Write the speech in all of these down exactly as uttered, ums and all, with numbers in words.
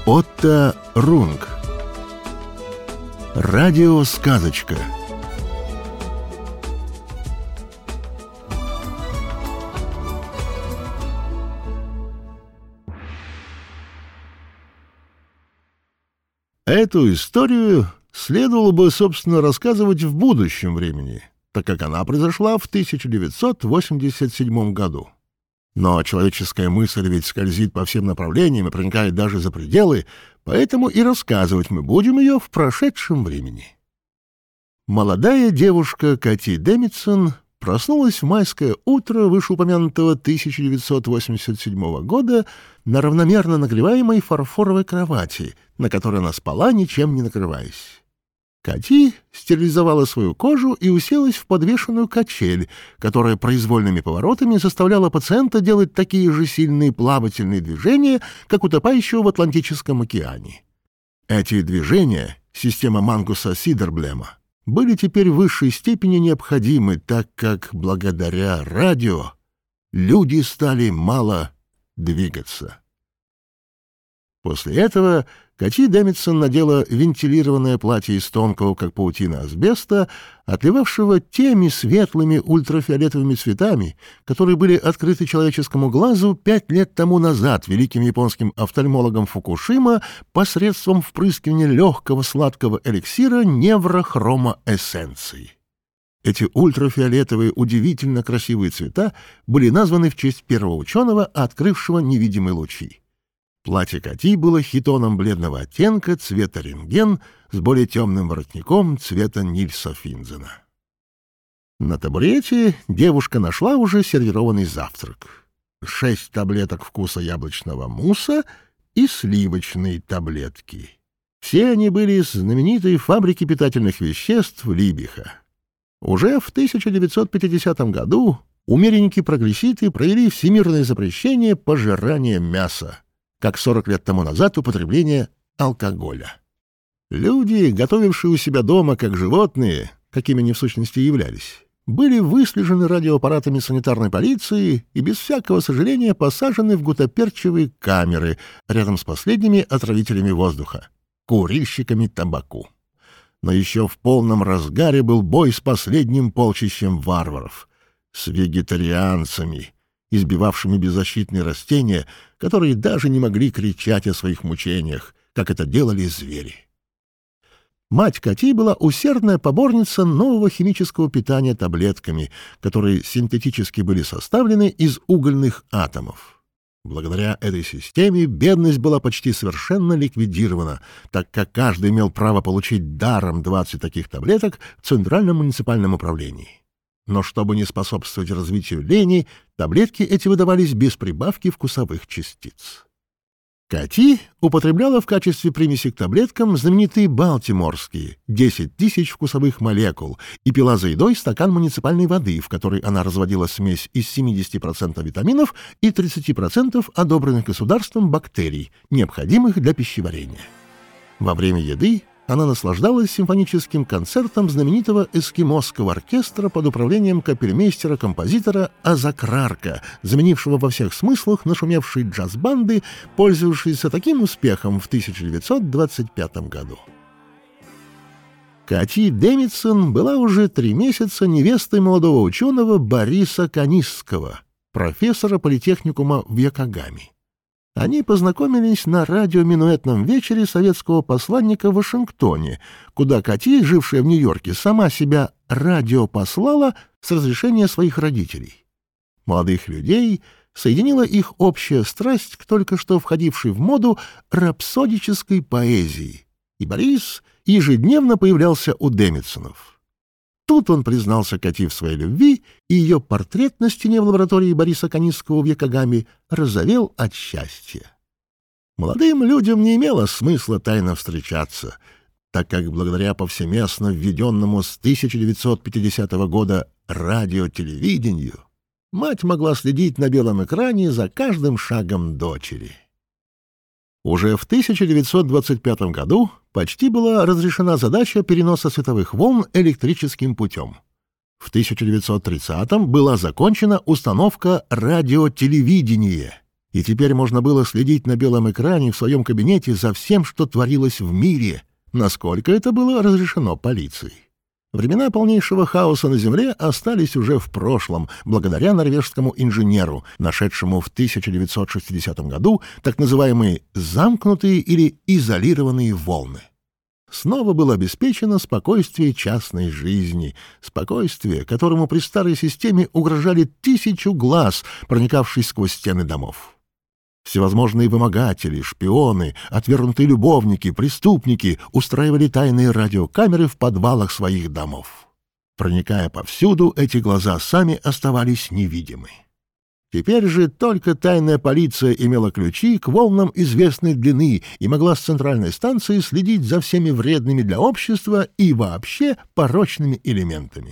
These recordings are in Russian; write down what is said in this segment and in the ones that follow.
Отто Рунг. Радиосказочка. Эту историю следовало бы, собственно, рассказывать в будущем времени, так как она произошла в тысяча девятьсот восемьдесят седьмом году. Но человеческая мысль ведь скользит по всем направлениям и проникает даже за пределы, поэтому и рассказывать мы будем ее в прошедшем времени. Молодая девушка Кати Демитсон проснулась в майское утро вышеупомянутого тысяча девятьсот восемьдесят седьмого года на равномерно нагреваемой фарфоровой кровати, на которой она спала, ничем не накрываясь. Кати стерилизовала свою кожу и уселась в подвешенную качель, которая произвольными поворотами заставляла пациента делать такие же сильные плавательные движения, как утопающего в Атлантическом океане. Эти движения, система Мангуса Сидерблема, были теперь в высшей степени необходимы, так как благодаря радио люди стали мало двигаться. После этого Кати Демитсон надела вентилированное платье из тонкого, как паутина, асбеста, отливавшего теми светлыми ультрафиолетовыми цветами, которые были открыты человеческому глазу пять лет тому назад великим японским офтальмологом Фукушима посредством впрыскивания легкого сладкого эликсира неврохромоэссенции. Эти ультрафиолетовые удивительно красивые цвета были названы в честь первого ученого, открывшего невидимые лучи. Платье Кати было хитоном бледного оттенка цвета рентген с более темным воротником цвета Нильса Финзена. На табурете девушка нашла уже сервированный завтрак. Шесть таблеток вкуса яблочного мусса и сливочные таблетки. Все они были из знаменитой фабрики питательных веществ Либиха. Уже в тысяча девятьсот пятидесятом году умеренники-прогресситы провели всемирное запрещение пожирания мяса, как сорок лет тому назад употребление алкоголя. Люди, готовившие у себя дома как животные, какими они в сущности являлись, были выслежены радиоаппаратами санитарной полиции и без всякого сожаления посажены в гутоперчивые камеры рядом с последними отравителями воздуха — курильщиками табаку. Но еще в полном разгаре был бой с последним полчищем варваров, с вегетарианцами, избивавшими беззащитные растения, которые даже не могли кричать о своих мучениях, как это делали звери. Мать Кати была усердная поборница нового химического питания таблетками, которые синтетически были составлены из угольных атомов. Благодаря этой системе бедность была почти совершенно ликвидирована, так как каждый имел право получить даром двадцать таких таблеток в Центральном муниципальном управлении. Но чтобы не способствовать развитию лени, таблетки эти выдавались без прибавки вкусовых частиц. Кати употребляла в качестве примеси к таблеткам знаменитые балтиморские десять тысяч вкусовых молекул и пила за едой стакан муниципальной воды, в которой она разводила смесь из семьдесят процентов витаминов и тридцать процентов одобренных государством бактерий, необходимых для пищеварения. Во время еды она наслаждалась симфоническим концертом знаменитого эскимосского оркестра под управлением капельмейстера-композитора Азакрарка, заменившего во всех смыслах нашумевшие джаз-банды, пользовавшиеся таким успехом в тысяча девятьсот двадцать пятом году. Кати Демитсон была уже три месяца невестой молодого ученого Бориса Канисского, профессора политехникума в Йокогаме. Они познакомились на радиоминуэтном вечере советского посланника в Вашингтоне, куда Кати, жившая в Нью-Йорке, сама себя радиопослала с разрешения своих родителей. Молодых людей соединила их общая страсть к только что входившей в моду рапсодической поэзии, и Борис ежедневно появлялся у Демитсонов. Тут он признался Кати в своей любви, и ее портрет на стене в лаборатории Бориса Канисского в Йокогаме розовел от счастья. Молодым людям не имело смысла тайно встречаться, так как благодаря повсеместно введенному с тысяча девятьсот пятидесятого года радиотелевидению мать могла следить на белом экране за каждым шагом дочери. Уже в тысяча девятьсот двадцать пятом году почти была разрешена задача переноса световых волн электрическим путем. В тысяча девятьсот тридцатом была закончена установка радиотелевидения, И теперь можно было следить на белом экране в своем кабинете за всем, что творилось в мире, насколько это было разрешено полицией. Времена полнейшего хаоса на Земле остались уже в прошлом, благодаря норвежскому инженеру, нашедшему в тысяча девятьсот шестидесятом году так называемые «замкнутые» или «изолированные волны». Снова было обеспечено спокойствие частной жизни, спокойствие, которому при старой системе угрожали тысячу глаз, проникавшие сквозь стены домов. Всевозможные вымогатели, шпионы, отвергнутые любовники, преступники устраивали тайные радиокамеры в подвалах своих домов. Проникая повсюду, эти глаза сами оставались невидимы. Теперь же только тайная полиция имела ключи к волнам известной длины и могла с центральной станции следить за всеми вредными для общества и вообще порочными элементами.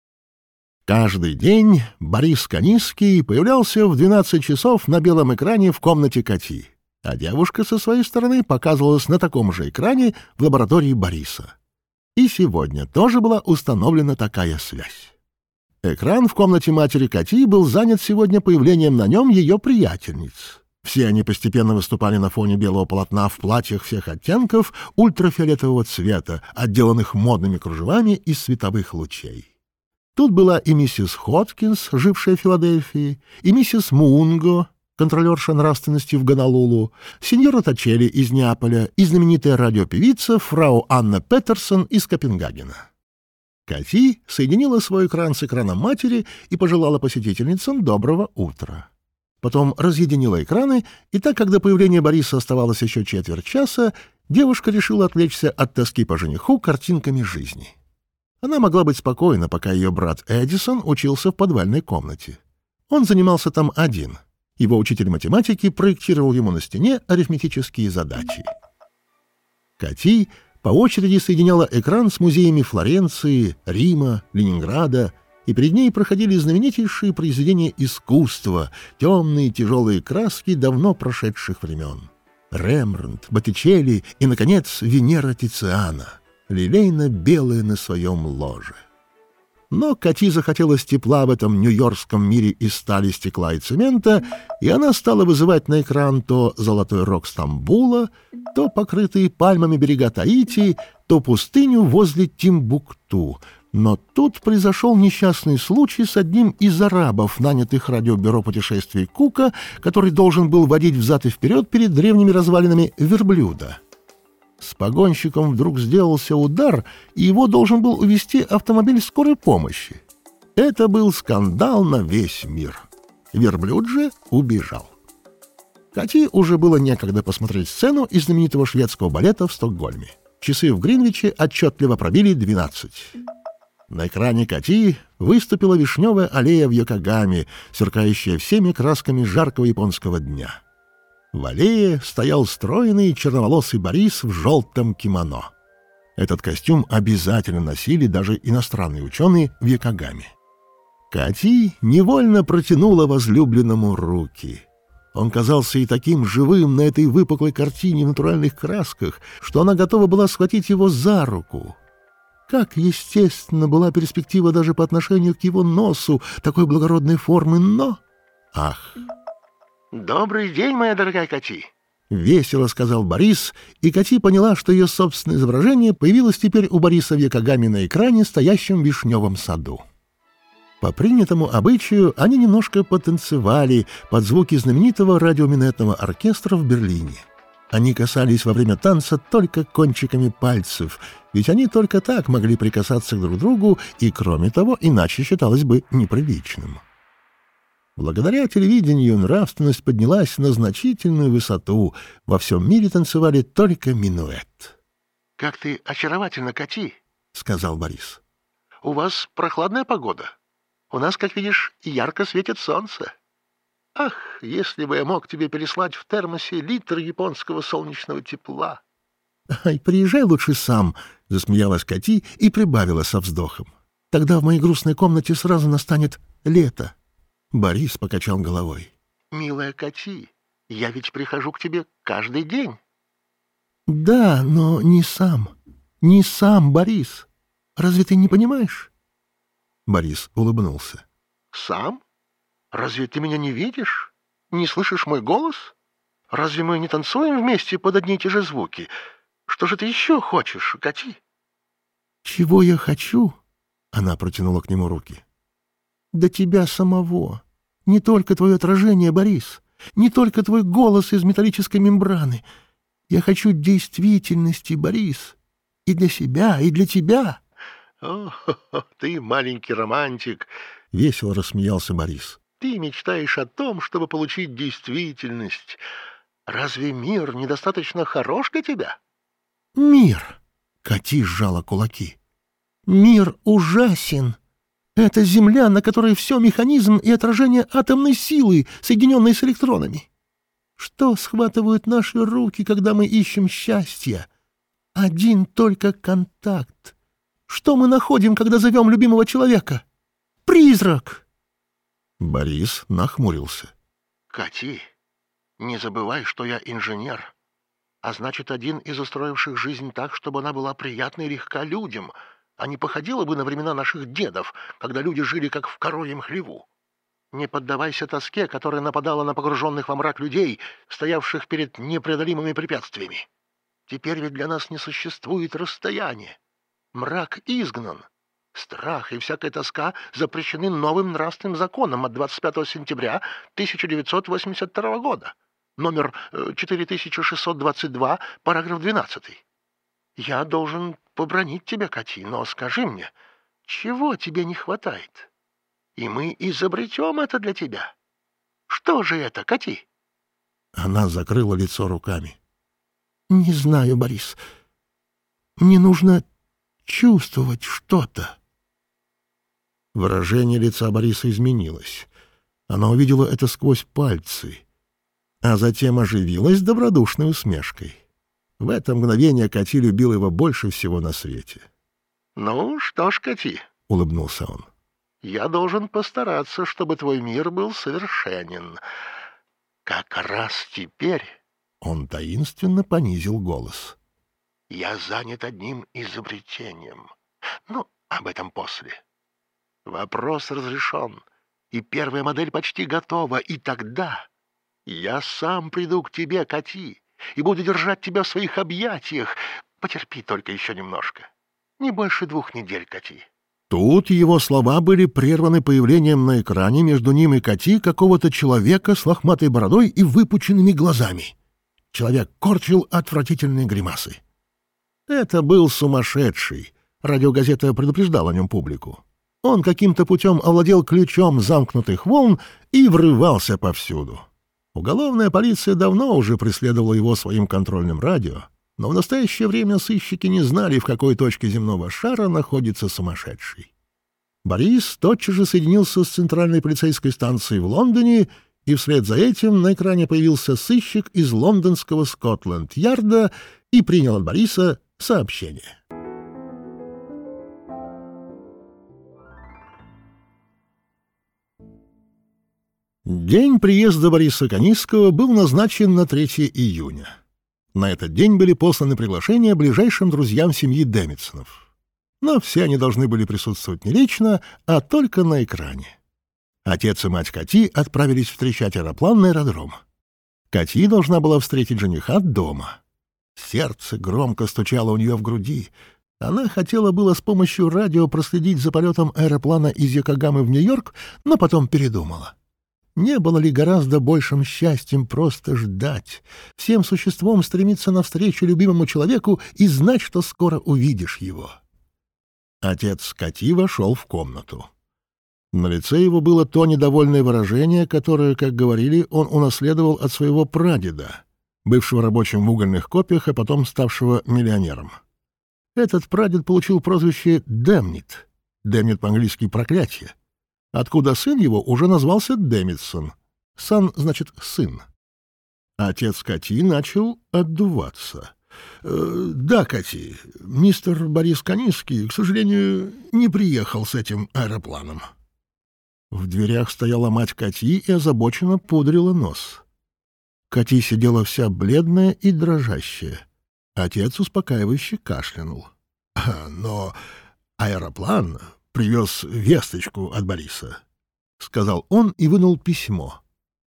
Каждый день Борис Канисский появлялся в двенадцать часов на белом экране в комнате Кати, а девушка со своей стороны показывалась на таком же экране в лаборатории Бориса. И сегодня тоже была установлена такая связь. Экран в комнате матери Кати был занят сегодня появлением на нем ее приятельниц. Все они постепенно выступали на фоне белого полотна в платьях всех оттенков ультрафиолетового цвета, отделанных модными кружевами из световых лучей. Тут была и миссис Хоткинс, жившая в Филадельфии, и миссис Мунго, контролерша нравственности в Гонолулу, сеньора Точелли из Неаполя и знаменитая радиопевица фрау Анна Петерсон из Копенгагена. Кати соединила свой экран с экраном матери и пожелала посетительницам доброго утра. Потом разъединила экраны, и так как до появления Бориса оставалось еще четверть часа, девушка решила отвлечься от тоски по жениху картинками жизни. Она могла быть спокойна, пока ее брат Эдисон учился в подвальной комнате. Он занимался там один. Его учитель математики проектировал ему на стене арифметические задачи. Кати по очереди соединяла экран с музеями Флоренции, Рима, Ленинграда, и перед ней проходили знаменитейшие произведения искусства, темные тяжелые краски давно прошедших времен. Рембрандт, Боттичелли и, наконец, Венера Тициана, лилейно-белая на своем ложе. Но Кати захотелось тепла в этом нью-йоркском мире из стали, стекла и цемента, и она стала вызывать на экран то золотой рог Стамбула, то покрытые пальмами берега Таити, то пустыню возле Тимбукту. Но тут произошел несчастный случай с одним из арабов, нанятых радиобюро путешествий Кука, который должен был водить взад и вперед перед древними развалинами верблюда. С погонщиком вдруг сделался удар, и его должен был увезти автомобиль скорой помощи. Это был скандал на весь мир. Верблюд же убежал. Кати уже было некогда посмотреть сцену из знаменитого шведского балета в Стокгольме. Часы в Гринвиче отчетливо пробили двенадцать. На экране Кати выступила вишневая аллея в Йокогаме, сверкающая всеми красками жаркого японского дня. В аллее стоял стройный черноволосый Борис в желтом кимоно. Этот костюм обязательно носили даже иностранные ученые в Йокогаме. Кати невольно протянула возлюбленному руки. Он казался и таким живым на этой выпуклой картине в натуральных красках, что она готова была схватить его за руку. Как естественно была перспектива даже по отношению к его носу такой благородной формы, но... Ах! «Добрый день, моя дорогая Кати!» — весело сказал Борис, и Кати поняла, что ее собственное изображение появилось теперь у Бориса в Йокогаме на экране, стоящем в вишневом саду. По принятому обычаю они немножко потанцевали под звуки знаменитого радиоминетного оркестра в Берлине. Они касались во время танца только кончиками пальцев, ведь они только так могли прикасаться друг к другу, и, кроме того, иначе считалось бы неприличным. Благодаря телевидению нравственность поднялась на значительную высоту. Во всем мире танцевали только минуэт. — Как ты очаровательна, Кати, — сказал Борис. — У вас прохладная погода. У нас, как видишь, ярко светит солнце. Ах, если бы я мог тебе переслать в термосе литр японского солнечного тепла. — Ай, приезжай лучше сам, — засмеялась Кати и прибавила со вздохом. — Тогда в моей грустной комнате сразу настанет лето. Борис покачал головой. — Милая Кати, я ведь прихожу к тебе каждый день. — Да, но не сам. Не сам, Борис. Разве ты не понимаешь? Борис улыбнулся. — Сам? Разве ты меня не видишь? Не слышишь мой голос? Разве мы не танцуем вместе под одни и те же звуки? Что же ты еще хочешь, Кати?» «Чего я хочу?» — она протянула к нему руки. «Да тебя самого. Не только твое отражение, Борис, не только твой голос из металлической мембраны. Я хочу действительности, Борис. И для себя, и для тебя». «О, ты маленький романтик!» — весело рассмеялся Борис. «Ты мечтаешь о том, чтобы получить действительность. Разве мир недостаточно хорош для тебя?» «Мир!» — Кати сжала кулаки. «Мир ужасен. Это Земля, на которой все механизм и отражение атомной силы, соединенные с электронами. Что схватывают наши руки, когда мы ищем счастья? Один только контакт. Что мы находим, когда зовем любимого человека? Призрак!» Борис нахмурился. «Кати, не забывай, что я инженер, а значит, один из устроивших жизнь так, чтобы она была приятна и легка людям, а не походила бы на времена наших дедов, когда люди жили как в коровьем хлеву. Не поддавайся тоске, которая нападала на погруженных во мрак людей, стоявших перед непреодолимыми препятствиями. Теперь ведь для нас не существует расстояния. Мрак изгнан. Страх и всякая тоска запрещены новым нравственным законом от двадцать пятого сентября тысяча девятьсот восемьдесят второго года, номер четыре тысячи шестьсот двадцать два, параграф двенадцатый. Я должен побранить тебя, Кати, но скажи мне, чего тебе не хватает? И мы изобретем это для тебя. Что же это, Кати?» Она закрыла лицо руками. «Не знаю, Борис. Мне нужно чувствовать что-то». Выражение лица Бориса изменилось. Она увидела это сквозь пальцы, а затем оживилась добродушной усмешкой. В это мгновение Кати любил его больше всего на свете. «Ну что ж, Кати», — улыбнулся он, — «я должен постараться, чтобы твой мир был совершенен. Как раз теперь...» — он таинственно понизил голос. «Я занят одним изобретением. Ну, об этом после. Вопрос разрешен, и первая модель почти готова, и тогда я сам приду к тебе, Кати, и буду держать тебя в своих объятиях. Потерпи только еще немножко. Не больше двух недель, Кати». Тут его слова были прерваны появлением на экране между ним и Кати какого-то человека с лохматой бородой и выпученными глазами. Человек корчил отвратительные гримасы. Это был сумасшедший. Радиогазета предупреждала о нем публику. Он каким-то путем овладел ключом замкнутых волн и врывался повсюду. Уголовная полиция давно уже преследовала его своим контрольным радио, но в настоящее время сыщики не знали, в какой точке земного шара находится сумасшедший. Борис тотчас же соединился с центральной полицейской станцией в Лондоне, и вслед за этим на экране появился сыщик из лондонского Скотланд-Ярда и принял от Бориса сообщение. День приезда Бориса Каневского был назначен на третье июня. На этот день были посланы приглашения ближайшим друзьям семьи Демитсонов. Но все они должны были присутствовать не лично, а только на экране. Отец и мать Кати отправились встречать аэроплан на аэродром. Кати должна была встретить жениха дома. Сердце громко стучало у нее в груди. Она хотела было с помощью радио проследить за полетом аэроплана из Йокогамы в Нью-Йорк, но потом передумала. Не было ли гораздо большим счастьем просто ждать, всем существом стремиться навстречу любимому человеку и знать, что скоро увидишь его? Отец Кати вошел в комнату. На лице его было то недовольное выражение, которое, как говорили, он унаследовал от своего прадеда, бывшего рабочим в угольных копьях, а потом ставшего миллионером. Этот прадед получил прозвище «Дэмнит». «Дэмнит» по-английски «проклятие», откуда сын его уже назвался Демитсон. «Сан» значит «сын». Отец Кати начал отдуваться. «Э, «Да, Кати, мистер Борис Каневский, к сожалению, не приехал с этим аэропланом». В дверях стояла мать Кати и озабоченно пудрила нос. Кати сидела вся бледная и дрожащая. Отец успокаивающе кашлянул. «Но аэроплан привез весточку от Бориса», — сказал он и вынул письмо.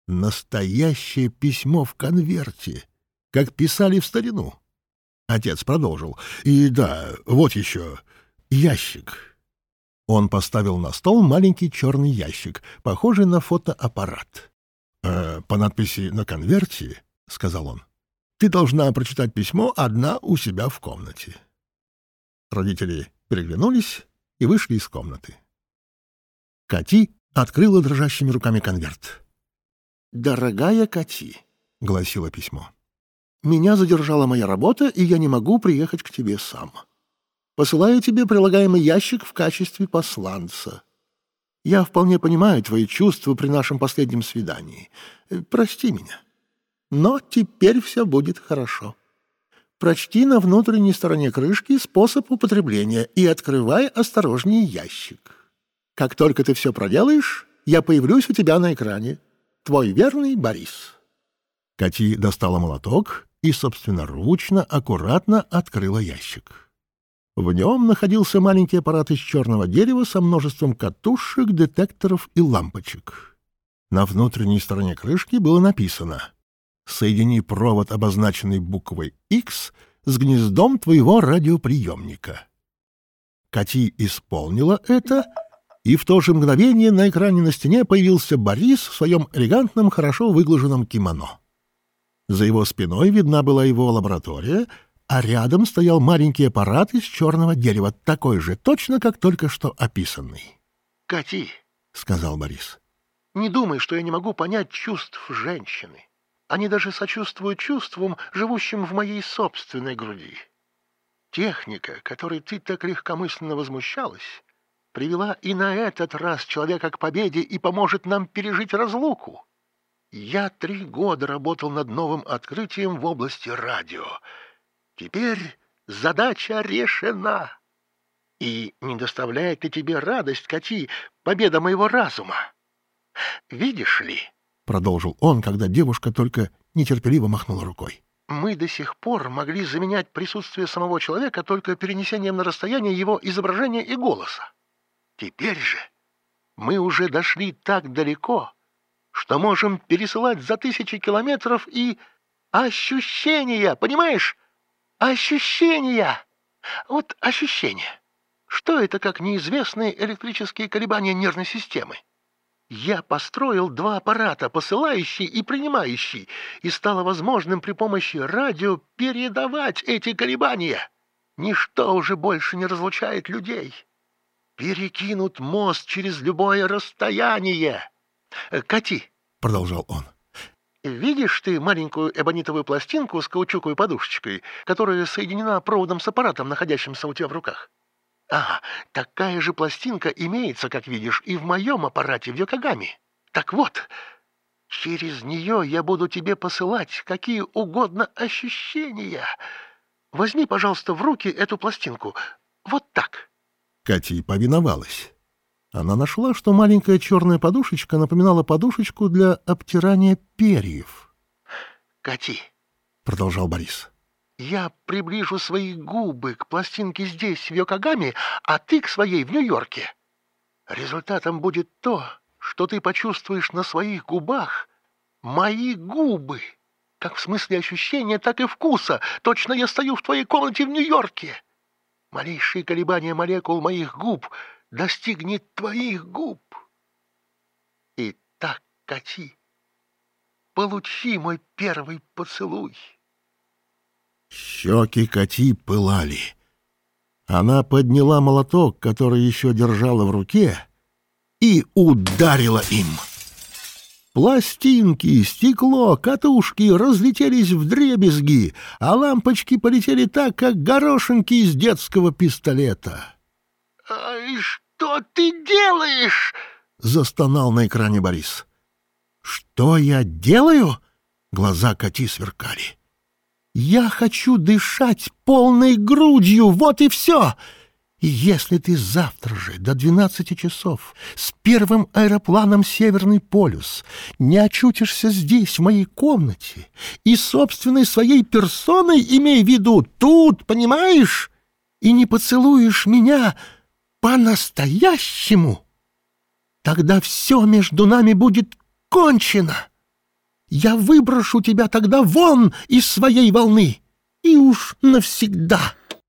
Настоящее письмо в конверте, как писали в старину. Отец продолжил. И да, вот еще ящик. Он поставил на стол маленький черный ящик, похожий на фотоаппарат. «Э, «По надписи на конверте, — сказал он, — ты должна прочитать письмо одна у себя в комнате». Родители переглянулись и вышли из комнаты. Кати открыла дрожащими руками конверт. «Дорогая Кати, — гласило письмо, — меня задержала моя работа, и я не могу приехать к тебе сам. Посылаю тебе прилагаемый ящик в качестве посланца. Я вполне понимаю твои чувства при нашем последнем свидании. Прости меня. Но теперь все будет хорошо. Прочти на внутренней стороне крышки способ употребления и открывай осторожнее ящик. Как только ты все проделаешь, я появлюсь у тебя на экране. Твой верный Борис». Кати достала молоток и собственноручно, аккуратно открыла ящик. В нем находился маленький аппарат из черного дерева со множеством катушек, детекторов и лампочек. На внутренней стороне крышки было написано: «Соедини провод, обозначенный буквой X, с гнездом твоего радиоприемника». Кати исполнила это, и в то же мгновение на экране на стене появился Борис в своем элегантном, хорошо выглаженном кимоно. За его спиной видна была его лаборатория, а рядом стоял маленький аппарат из черного дерева, такой же точно, как только что описанный. «Кати, — сказал Борис, — не думай, что я не могу понять чувств женщины. Они даже сочувствуют чувствам, живущим в моей собственной груди. Техника, которой ты так легкомысленно возмущалась, привела и на этот раз человека к победе и поможет нам пережить разлуку. Я три года работал над новым открытием в области радио. Теперь задача решена. И не доставляет ли тебе радость, Кати, победа моего разума? Видишь ли, — продолжил он, когда девушка только нетерпеливо махнула рукой, — мы до сих пор могли заменять присутствие самого человека только перенесением на расстояние его изображения и голоса. Теперь же мы уже дошли так далеко, что можем пересылать за тысячи километров и ощущения, понимаешь? Ощущения! Вот ощущения. Что это, как неизвестные электрические колебания нервной системы? Я построил два аппарата, посылающий и принимающий, и стало возможным при помощи радио передавать эти колебания. Ничто уже больше не разлучает людей. Перекинут мост через любое расстояние. Кати, — продолжал он, — видишь ты маленькую эбонитовую пластинку с каучуковой подушечкой, которая соединена проводом с аппаратом, находящимся у тебя в руках? А, такая же пластинка имеется, как видишь, и в моем аппарате в Йокогаме. Так вот, через нее я буду тебе посылать какие угодно ощущения. Возьми, пожалуйста, в руки эту пластинку. Вот так. Кати повиновалась. Она нашла, что маленькая черная подушечка напоминала подушечку для обтирания перьев. «Кати, — продолжал Борис, — я приближу свои губы к пластинке здесь, в Йокогаме, а ты к своей в Нью-Йорке. Результатом будет то, что ты почувствуешь на своих губах мои губы, как в смысле ощущения, так и вкуса. Точно я стою в твоей комнате в Нью-Йорке. Малейшие колебания молекул моих губ достигнет твоих губ. И так, Кати, получи мой первый поцелуй». Щеки Кати пылали. Она подняла молоток, который еще держала в руке, и ударила им. Пластинки, стекло, катушки разлетелись вдребезги, а лампочки полетели так, как горошинки из детского пистолета. «Ай, что ты делаешь?» — застонал на экране Борис. «Что я делаю?» — глаза Кати сверкали. «Я хочу дышать полной грудью, вот и все. И если ты завтра же до двенадцати часов с первым аэропланом «Северный полюс» не очутишься здесь, в моей комнате, и собственной своей персоной, имей в виду, тут, понимаешь, и не поцелуешь меня по-настоящему, тогда все между нами будет кончено». я выброшу тебя тогда вон из своей волны, и уж навсегда.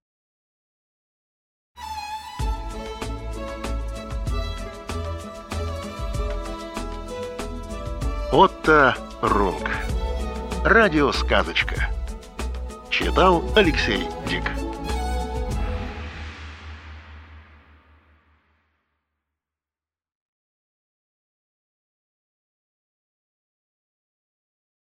Отто Рунг. Радиосказочка. Читал Алексей Дик.